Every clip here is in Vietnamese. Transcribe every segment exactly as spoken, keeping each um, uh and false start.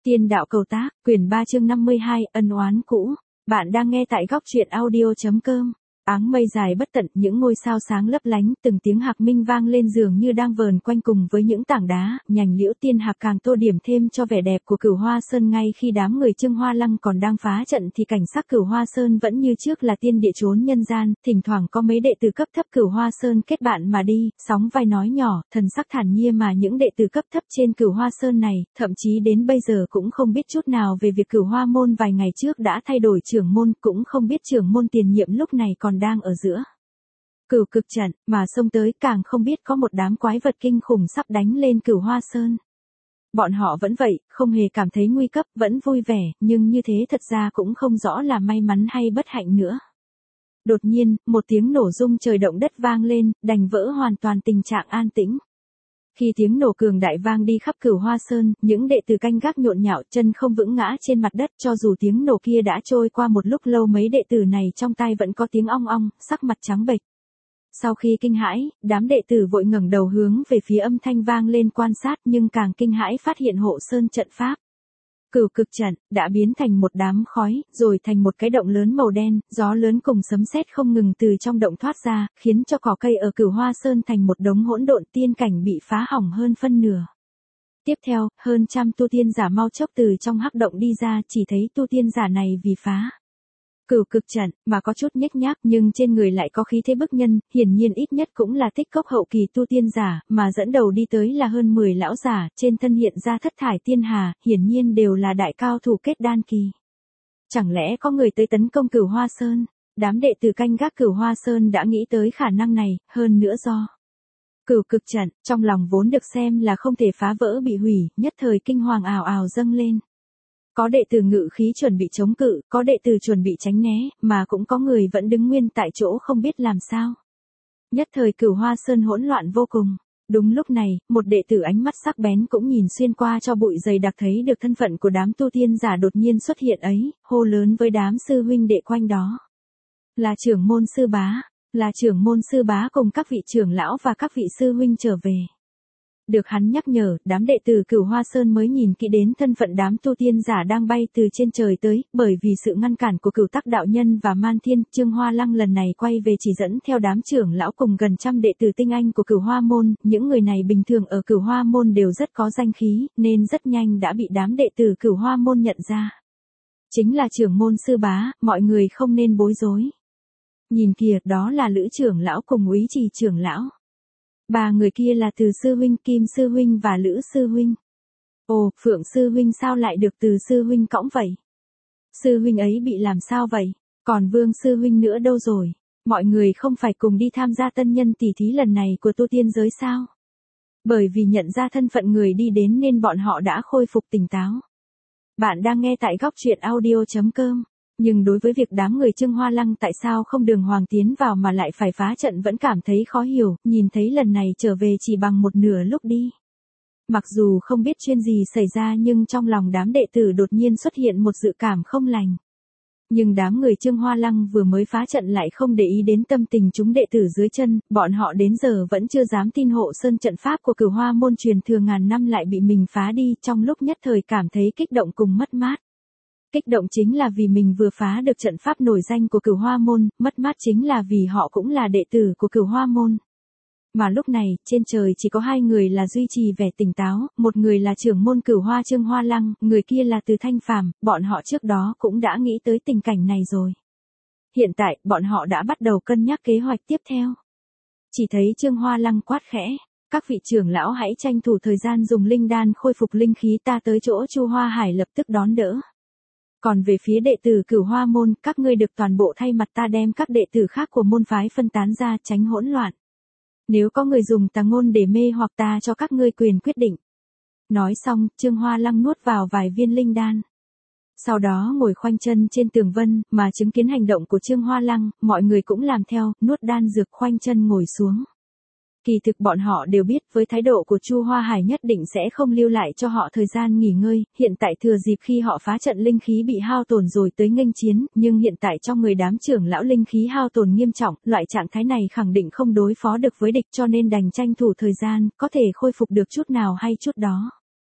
Tiên đạo cầu tác, quyển ba chương năm mươi hai, ân oán cũ. Bạn đang nghe tại góc truyện audio chấm com. Áng mây dài bất tận, những ngôi sao sáng lấp lánh, từng tiếng hạc minh vang lên dường như đang vờn quanh cùng với những tảng đá, nhành liễu tiên hạc càng tô điểm thêm cho vẻ đẹp của Cửu Hoa Sơn. Ngay khi đám người Trương Hoa Lăng còn đang phá trận thì cảnh sắc Cửu Hoa Sơn vẫn như trước là tiên địa trốn nhân gian, thỉnh thoảng có mấy đệ tử cấp thấp Cửu Hoa Sơn kết bạn mà đi, sóng vai nói nhỏ, thần sắc thản nhiên mà những đệ tử cấp thấp trên Cửu Hoa Sơn này, thậm chí đến bây giờ cũng không biết chút nào về việc Cửu Hoa môn vài ngày trước đã thay đổi trưởng môn, cũng không biết trưởng môn tiền nhiệm lúc này còn đang ở giữa Cửu Cực trận, mà xông tới, càng không biết có một đám quái vật kinh khủng sắp đánh lên Cửu Hoa Sơn. Bọn họ vẫn vậy, không hề cảm thấy nguy cấp, vẫn vui vẻ, nhưng như thế thật ra cũng không rõ là may mắn hay bất hạnh nữa. Đột nhiên, một tiếng nổ rung trời động đất vang lên, đành vỡ hoàn toàn tình trạng an tĩnh. Khi tiếng nổ cường đại vang đi khắp Cửu Hoa Sơn, những đệ tử canh gác nhộn nhạo, chân không vững ngã trên mặt đất. Cho dù tiếng nổ kia đã trôi qua một lúc lâu, mấy đệ tử này trong tai vẫn có tiếng ong ong, sắc mặt trắng bệch. Sau khi kinh hãi, đám đệ tử vội ngẩng đầu hướng về phía âm thanh vang lên quan sát, nhưng càng kinh hãi phát hiện hộ sơn trận pháp Cửu Cực trận đã biến thành một đám khói, rồi thành một cái động lớn màu đen, gió lớn cùng sấm sét không ngừng từ trong động thoát ra, khiến cho cỏ cây ở Cửu Hoa Sơn thành một đống hỗn độn, tiên cảnh bị phá hỏng hơn phân nửa. Tiếp theo, hơn trăm tu tiên giả mau chốc từ trong hắc động đi ra, chỉ thấy tu tiên giả này vì phá Cửu Cực trận mà có chút nhếch nhác, nhưng trên người lại có khí thế bức nhân, hiển nhiên ít nhất cũng là tích cốc hậu kỳ tu tiên giả, mà dẫn đầu đi tới là hơn mười lão giả, trên thân hiện ra thất thải tiên hà, hiển nhiên đều là đại cao thủ kết đan kỳ. Chẳng lẽ có người tới tấn công Cửu Hoa Sơn? Đám đệ tử canh gác Cửu Hoa Sơn đã nghĩ tới khả năng này, hơn nữa do Cửu Cực trận, trong lòng vốn được xem là không thể phá vỡ bị hủy, nhất thời kinh hoàng ào ào dâng lên. Có đệ tử ngự khí chuẩn bị chống cự, có đệ tử chuẩn bị tránh né, mà cũng có người vẫn đứng nguyên tại chỗ không biết làm sao. Nhất thời Cửu Hoa Sơn hỗn loạn vô cùng. Đúng lúc này, một đệ tử ánh mắt sắc bén cũng nhìn xuyên qua cho bụi dày đặc thấy được thân phận của đám tu tiên giả đột nhiên xuất hiện ấy, hô lớn với đám sư huynh đệ quanh đó. Là trưởng môn sư bá, là trưởng môn sư bá cùng các vị trưởng lão và các vị sư huynh trở về. Được hắn nhắc nhở, đám đệ tử Cửu Hoa Sơn mới nhìn kỹ đến thân phận đám tu tiên giả đang bay từ trên trời tới, bởi vì sự ngăn cản của Cửu Tắc đạo nhân và Man Thiên, Trương Hoa Lăng lần này quay về chỉ dẫn theo đám trưởng lão cùng gần trăm đệ tử tinh anh của Cửu Hoa môn, những người này bình thường ở Cửu Hoa môn đều rất có danh khí, nên rất nhanh đã bị đám đệ tử Cửu Hoa môn nhận ra. Chính là trưởng môn sư bá, mọi người không nên bối rối. Nhìn kìa, đó là Lữ trưởng lão cùng Úy Trì trưởng lão. Ba người kia là Từ sư huynh, Kim sư huynh và Lữ sư huynh. Ồ, Phượng sư huynh sao lại được Từ sư huynh cõng vậy? Sư huynh ấy bị làm sao vậy? Còn Vương sư huynh nữa đâu rồi? Mọi người không phải cùng đi tham gia tân nhân tỷ thí lần này của tu tiên giới sao? Bởi vì nhận ra thân phận người đi đến nên bọn họ đã khôi phục tỉnh táo. Bạn đang nghe tại góc truyện audio chấm com. Nhưng đối với việc đám người Trương Hoa Lăng tại sao không đường hoàng tiến vào mà lại phải phá trận vẫn cảm thấy khó hiểu, nhìn thấy lần này trở về chỉ bằng một nửa lúc đi. Mặc dù không biết chuyện gì xảy ra nhưng trong lòng đám đệ tử đột nhiên xuất hiện một dự cảm không lành. Nhưng đám người Trương Hoa Lăng vừa mới phá trận lại không để ý đến tâm tình chúng đệ tử dưới chân, bọn họ đến giờ vẫn chưa dám tin hộ sơn trận pháp của Cửu Hoa môn truyền thừa ngàn năm lại bị mình phá đi, trong lúc nhất thời cảm thấy kích động cùng mất mát. Kích động chính là vì mình vừa phá được trận pháp nổi danh của Cửu Hoa môn, mất mát chính là vì họ cũng là đệ tử của Cửu Hoa môn. Mà lúc này, trên trời chỉ có hai người là duy trì vẻ tỉnh táo, một người là trưởng môn Cửu Hoa Trương Hoa Lăng, người kia là Từ Thanh Phàm, bọn họ trước đó cũng đã nghĩ tới tình cảnh này rồi. Hiện tại, bọn họ đã bắt đầu cân nhắc kế hoạch tiếp theo. Chỉ thấy Trương Hoa Lăng quát khẽ, các vị trưởng lão hãy tranh thủ thời gian dùng linh đan khôi phục linh khí, ta tới chỗ Chu Hoa Hải lập tức đón đỡ. Còn về phía đệ tử Cửu Hoa môn, các ngươi được toàn bộ thay mặt ta đem các đệ tử khác của môn phái phân tán ra, tránh hỗn loạn. Nếu có người dùng tà ngôn để mê hoặc ta cho các ngươi quyền quyết định. Nói xong, Trương Hoa Lăng nuốt vào vài viên linh đan. Sau đó ngồi khoanh chân trên tường vân, mà chứng kiến hành động của Trương Hoa Lăng, mọi người cũng làm theo, nuốt đan dược khoanh chân ngồi xuống. Kỳ thực bọn họ đều biết với thái độ của Chu Hoa Hải nhất định sẽ không lưu lại cho họ thời gian nghỉ ngơi, hiện tại thừa dịp khi họ phá trận linh khí bị hao tổn rồi tới nghênh chiến, nhưng hiện tại trong người đám trưởng lão linh khí hao tổn nghiêm trọng, loại trạng thái này khẳng định không đối phó được với địch cho nên đành tranh thủ thời gian, có thể khôi phục được chút nào hay chút đó.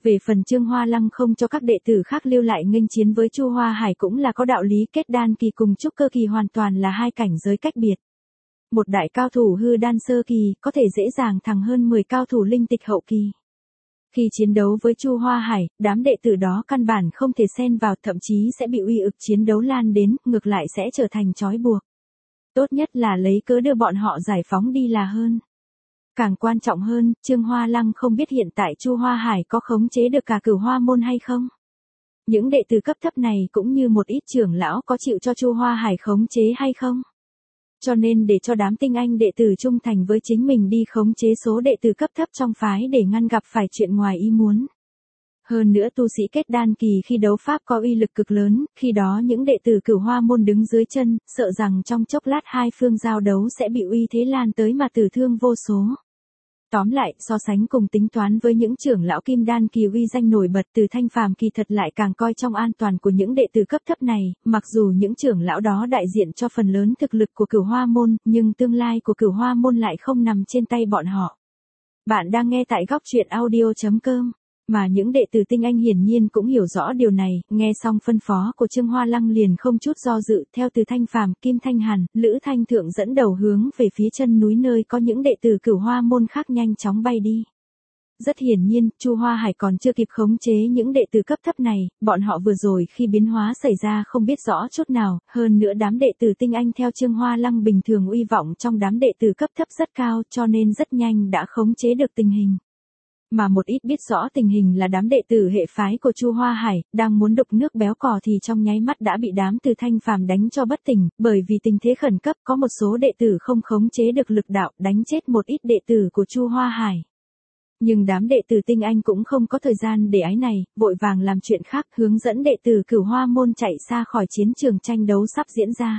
Về phần Trương Hoa Lăng không cho các đệ tử khác lưu lại nghênh chiến với Chu Hoa Hải cũng là có đạo lý, kết đan kỳ cùng trúc cơ kỳ hoàn toàn là hai cảnh giới cách biệt. Một đại cao thủ hư đan sơ kỳ có thể dễ dàng thắng hơn mười cao thủ linh tịch hậu kỳ. Khi chiến đấu với Chu Hoa Hải, đám đệ tử đó căn bản không thể xen vào, thậm chí sẽ bị uy ức chiến đấu lan đến, ngược lại sẽ trở thành trói buộc. Tốt nhất là lấy cớ đưa bọn họ giải phóng đi là hơn. Càng quan trọng hơn, Trương Hoa Lăng không biết hiện tại Chu Hoa Hải có khống chế được cả Cửu Hoa môn hay không. Những đệ tử cấp thấp này cũng như một ít trưởng lão có chịu cho Chu Hoa Hải khống chế hay không. Cho nên để cho đám tinh anh đệ tử trung thành với chính mình đi khống chế số đệ tử cấp thấp trong phái để ngăn gặp phải chuyện ngoài ý muốn. Hơn nữa tu sĩ kết đan kỳ khi đấu pháp có uy lực cực lớn, khi đó những đệ tử Cửu Hoa môn đứng dưới chân, sợ rằng trong chốc lát hai phương giao đấu sẽ bị uy thế lan tới mà tử thương vô số. Tóm lại, so sánh cùng tính toán với những trưởng lão kim đan kỳ uy danh nổi bật, Từ Thanh Phàm kỳ thật lại càng coi trong an toàn của những đệ tử cấp thấp này, mặc dù những trưởng lão đó đại diện cho phần lớn thực lực của Cửu Hoa môn, nhưng tương lai của Cửu Hoa môn lại không nằm trên tay bọn họ. Bạn đang nghe tại góc truyện audio chấm com. Mà những đệ tử tinh anh hiển nhiên cũng hiểu rõ điều này, nghe xong phân phó của Trương Hoa Lăng liền không chút do dự, theo Từ Thanh Phàm, Kim Thanh Hàn, Lữ Thanh Thượng dẫn đầu hướng về phía chân núi nơi có những đệ tử Cửu Hoa môn khác nhanh chóng bay đi. Rất hiển nhiên, Chu Hoa Hải còn chưa kịp khống chế những đệ tử cấp thấp này, bọn họ vừa rồi khi biến hóa xảy ra không biết rõ chút nào, hơn nữa đám đệ tử tinh anh theo Trương Hoa Lăng bình thường uy vọng trong đám đệ tử cấp thấp rất cao, cho nên rất nhanh đã khống chế được tình hình. Mà một ít biết rõ tình hình là đám đệ tử hệ phái của Chu Hoa Hải, đang muốn đục nước béo cò thì trong nháy mắt đã bị đám Từ Thanh Phàm đánh cho bất tỉnh, bởi vì tình thế khẩn cấp có một số đệ tử không khống chế được lực đạo, đánh chết một ít đệ tử của Chu Hoa Hải. Nhưng đám đệ tử tinh anh cũng không có thời gian để ái này, vội vàng làm chuyện khác, hướng dẫn đệ tử Cửu Hoa môn chạy xa khỏi chiến trường tranh đấu sắp diễn ra.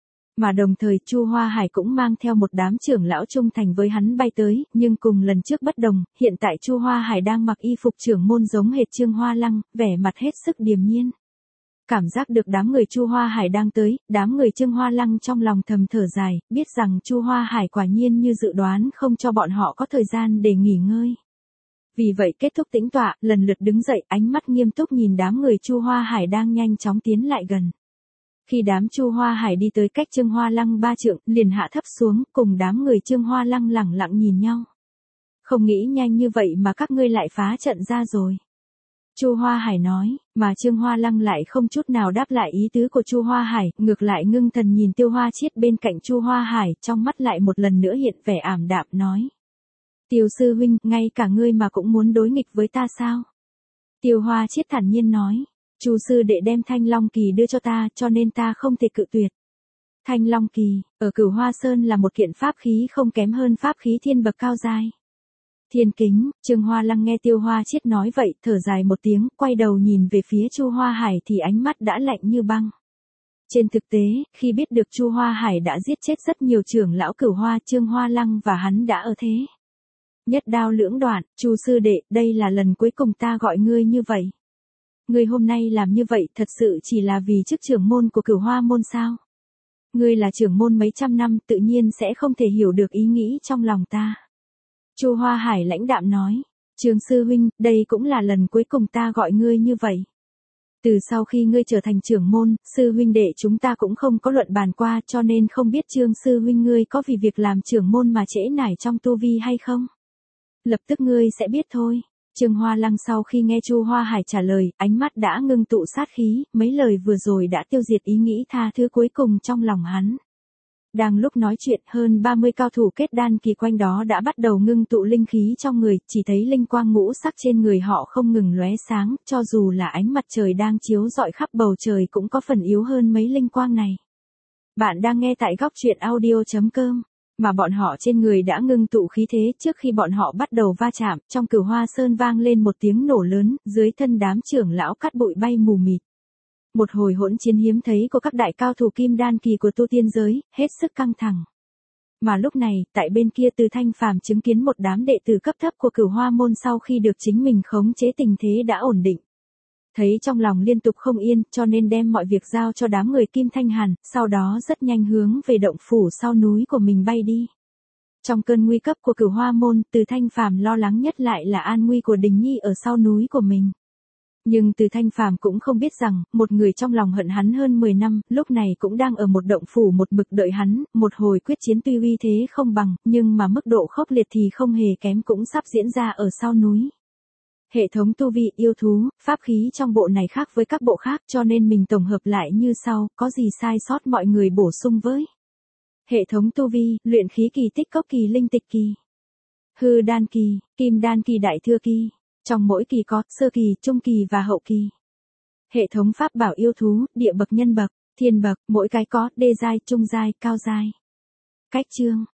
Mà đồng thời Chu Hoa Hải cũng mang theo một đám trưởng lão trung thành với hắn bay tới, nhưng cùng lần trước bất đồng, hiện tại Chu Hoa Hải đang mặc y phục trưởng môn giống hệt Trương Hoa Lăng, vẻ mặt hết sức điềm nhiên. Cảm giác được đám người Chu Hoa Hải đang tới, đám người Trương Hoa Lăng trong lòng thầm thở dài, biết rằng Chu Hoa Hải quả nhiên như dự đoán không cho bọn họ có thời gian để nghỉ ngơi. Vì vậy kết thúc tĩnh tọa, lần lượt đứng dậy, ánh mắt nghiêm túc nhìn đám người Chu Hoa Hải đang nhanh chóng tiến lại gần. Khi đám Chu Hoa Hải đi tới cách Trương Hoa Lăng ba trượng, liền hạ thấp xuống, cùng đám người Trương Hoa Lăng lẳng lặng nhìn nhau. Không nghĩ nhanh như vậy mà các ngươi lại phá trận ra rồi. Chu Hoa Hải nói, mà Trương Hoa Lăng lại không chút nào đáp lại ý tứ của Chu Hoa Hải, ngược lại ngưng thần nhìn Tiêu Hoa Chiết bên cạnh Chu Hoa Hải, trong mắt lại một lần nữa hiện vẻ ảm đạm nói. Tiêu sư huynh, ngay cả ngươi mà cũng muốn đối nghịch với ta sao? Tiêu Hoa Chiết thản nhiên nói. Chu sư đệ đem Thanh Long Kỳ đưa cho ta, cho nên ta không thể cự tuyệt. Thanh Long Kỳ, ở Cửu Hoa Sơn là một kiện pháp khí không kém hơn pháp khí thiên bậc cao giai. Thiên kính, Trương Hoa Lăng nghe Tiêu Hoa Chiết nói vậy, thở dài một tiếng, quay đầu nhìn về phía Chu Hoa Hải thì ánh mắt đã lạnh như băng. Trên thực tế, khi biết được Chu Hoa Hải đã giết chết rất nhiều trưởng lão Cửu Hoa, Trương Hoa Lăng và hắn đã ở thế. Nhất đao lưỡng đoạn, Chu sư đệ, đây là lần cuối cùng ta gọi ngươi như vậy. Ngươi hôm nay làm như vậy thật sự chỉ là vì chức trưởng môn của Cửu Hoa môn sao? Ngươi là trưởng môn mấy trăm năm tự nhiên sẽ không thể hiểu được ý nghĩ trong lòng ta. Chu Hoa Hải lãnh đạm nói, Trương sư huynh, đây cũng là lần cuối cùng ta gọi ngươi như vậy. Từ sau khi ngươi trở thành trưởng môn, sư huynh đệ chúng ta cũng không có luận bàn qua cho nên không biết Trương sư huynh ngươi có vì việc làm trưởng môn mà trễ nải trong tu vi hay không? Lập tức ngươi sẽ biết thôi. Trương Hoa Lăng sau khi nghe Chu Hoa Hải trả lời, ánh mắt đã ngưng tụ sát khí, mấy lời vừa rồi đã tiêu diệt ý nghĩ tha thứ cuối cùng trong lòng hắn. Đang lúc nói chuyện, hơn ba mươi cao thủ kết đan kỳ quanh đó đã bắt đầu ngưng tụ linh khí trong người, chỉ thấy linh quang ngũ sắc trên người họ không ngừng lóe sáng, cho dù là ánh mặt trời đang chiếu rọi khắp bầu trời cũng có phần yếu hơn mấy linh quang này. Bạn đang nghe tại góc truyện audio chấm com. Mà bọn họ trên người đã ngưng tụ khí thế, trước khi bọn họ bắt đầu va chạm, trong Cửu Hoa Sơn vang lên một tiếng nổ lớn, dưới thân đám trưởng lão cát bụi bay mù mịt. Một hồi hỗn chiến hiếm thấy của các đại cao thủ kim đan kỳ của tu tiên giới, hết sức căng thẳng. Mà lúc này, tại bên kia Từ Thanh Phàm chứng kiến một đám đệ tử cấp thấp của Cửu Hoa môn sau khi được chính mình khống chế tình thế đã ổn định. Thấy trong lòng liên tục không yên, cho nên đem mọi việc giao cho đám người Kim Thanh Hàn, sau đó rất nhanh hướng về động phủ sau núi của mình bay đi. Trong cơn nguy cấp của Cửu Hoa môn, Từ Thanh Phàm lo lắng nhất lại là an nguy của Đình Nhi ở sau núi của mình. Nhưng Từ Thanh Phàm cũng không biết rằng, một người trong lòng hận hắn hơn mười năm, lúc này cũng đang ở một động phủ một mực đợi hắn, một hồi quyết chiến tuy uy thế không bằng, nhưng mà mức độ khốc liệt thì không hề kém cũng sắp diễn ra ở sau núi. Hệ thống tu vi, yêu thú, pháp khí trong bộ này khác với các bộ khác cho nên mình tổng hợp lại như sau, có gì sai sót mọi người bổ sung với. Hệ thống tu vi, luyện khí kỳ, tích cốc kỳ, linh tịch kỳ, hư đan kỳ, kim đan kỳ, đại thừa kỳ. Trong mỗi kỳ có sơ kỳ, trung kỳ và hậu kỳ. Hệ thống pháp bảo yêu thú, địa bậc, nhân bậc, thiên bậc, mỗi cái có đê giai, trung giai, cao giai. Cách chương